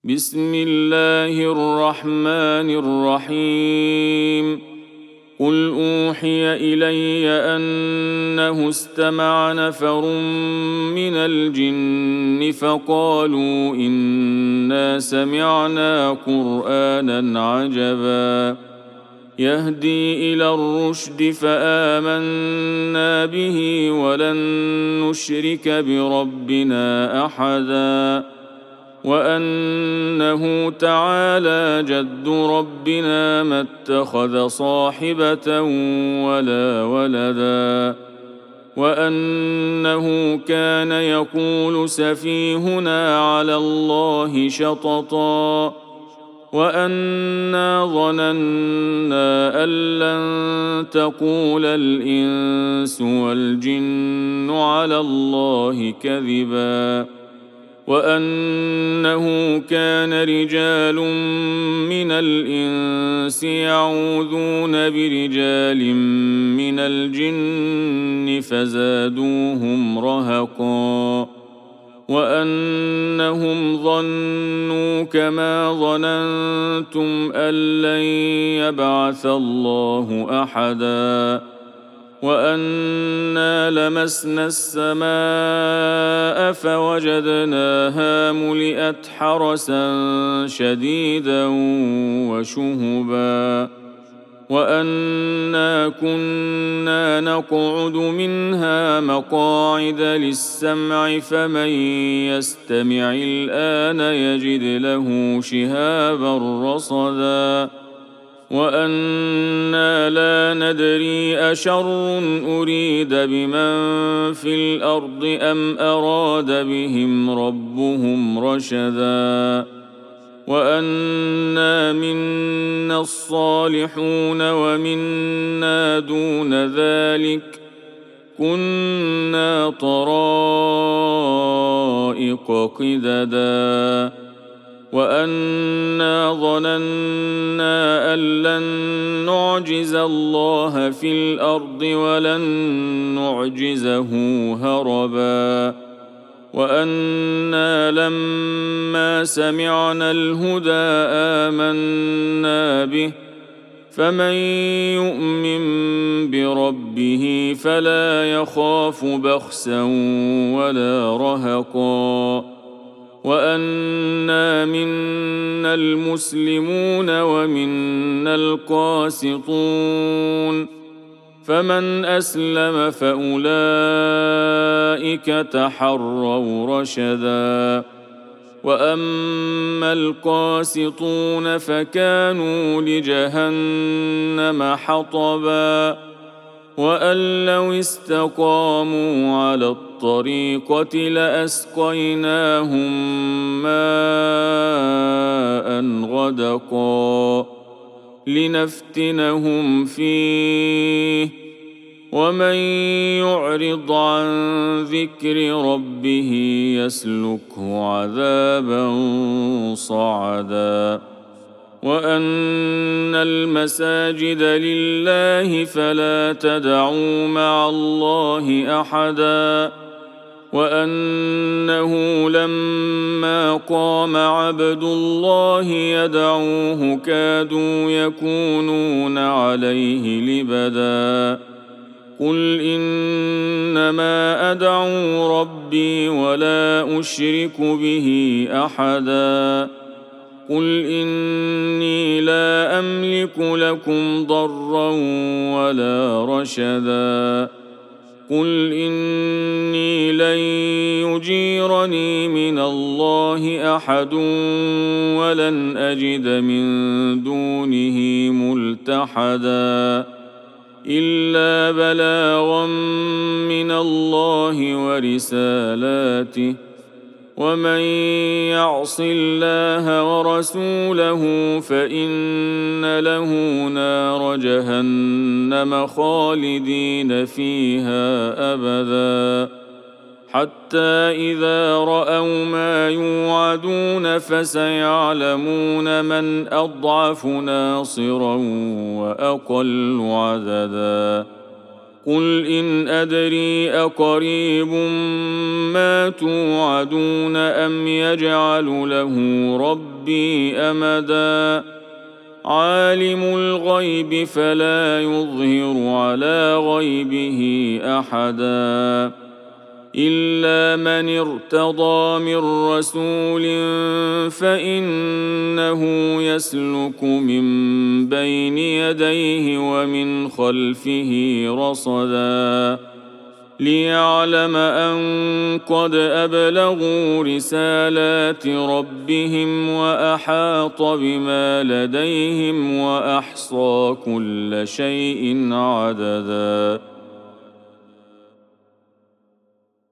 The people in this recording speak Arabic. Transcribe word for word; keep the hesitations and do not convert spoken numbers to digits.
بسم الله الرحمن الرحيم قل أوحي إلي أنه استمع نفر من الجن فقالوا إنا سمعنا قرآنا عجبا يهدي إلى الرشد فآمنا به ولن نشرك بربنا أحدا وأنه تعالى جد ربنا ما اتخذ صاحبة ولا ولدا وأنه كان يقول سفيهنا على الله شططا وأنا ظننا أن لن تقول الإنس والجن على الله كذبا وأنه كان رجال من الإنس يعوذون برجال من الجن فزادوهم رهقا وأنهم ظنوا كما ظننتم أن لن يبعث الله أحدا وأنا لمسنا السماء فوجدناها ملئت حرسا شديدا وشهبا وأنا كنا نقعد منها مقاعد للسمع فمن يستمع الآن يجد له شهابا رصدا وأنا لا ندري أشر أريد بمن في الأرض أم أراد بهم ربهم رشدا وأنا منا الصالحون ومنا دون ذلك كنا طرائق قددا وأنا ظننا أن لن نعجز الله في الأرض ولن نعجزه هربا وأنا لما سمعنا الهدى آمنا به فمن يؤمن بربه فلا يخاف بخسا ولا رهقا وأنا منا المسلمون ومنا القاسطون فمن أسلم فأولئك تحروا رشدا وأما القاسطون فكانوا لجهنم حطبا وأن لو استقاموا على الطريقة لأسقيناهم ماء غدقا لنفتنهم فيه ومن يعرض عن ذكر ربه يسلكه عذابا صعدا وأن المساجد لله فلا تدعوا مع الله أحدا وأنه لما قام عبد الله يدعوه كادوا يكونون عليه لبدا قل إنما أدعو ربي ولا أشرك به أحدا قل إني لا أملك لكم ضرا ولا رشدا قل إني لن يجيرني من الله أحد ولن أجد من دونه ملتحدا إلا بلاغا من الله ورسالاته ومن يعص الله ورسوله فإن له نار جهنم خالدين فيها أبدا حتى إذا رأوا ما يوعدون فسيعلمون من أضعف ناصرا وأقل عددا قل إن أدري أقريب ما توعدون أم يجعل له ربي أمدا عالم الغيب فلا يظهر على غيبه أحدا إلا من ارتضى من رسول فإنه يسلك من بين يديه ومن خلفه رصدا ليعلم أن قد أبلغوا رسالات ربهم وأحاط بما لديهم وأحصى كل شيء عددا.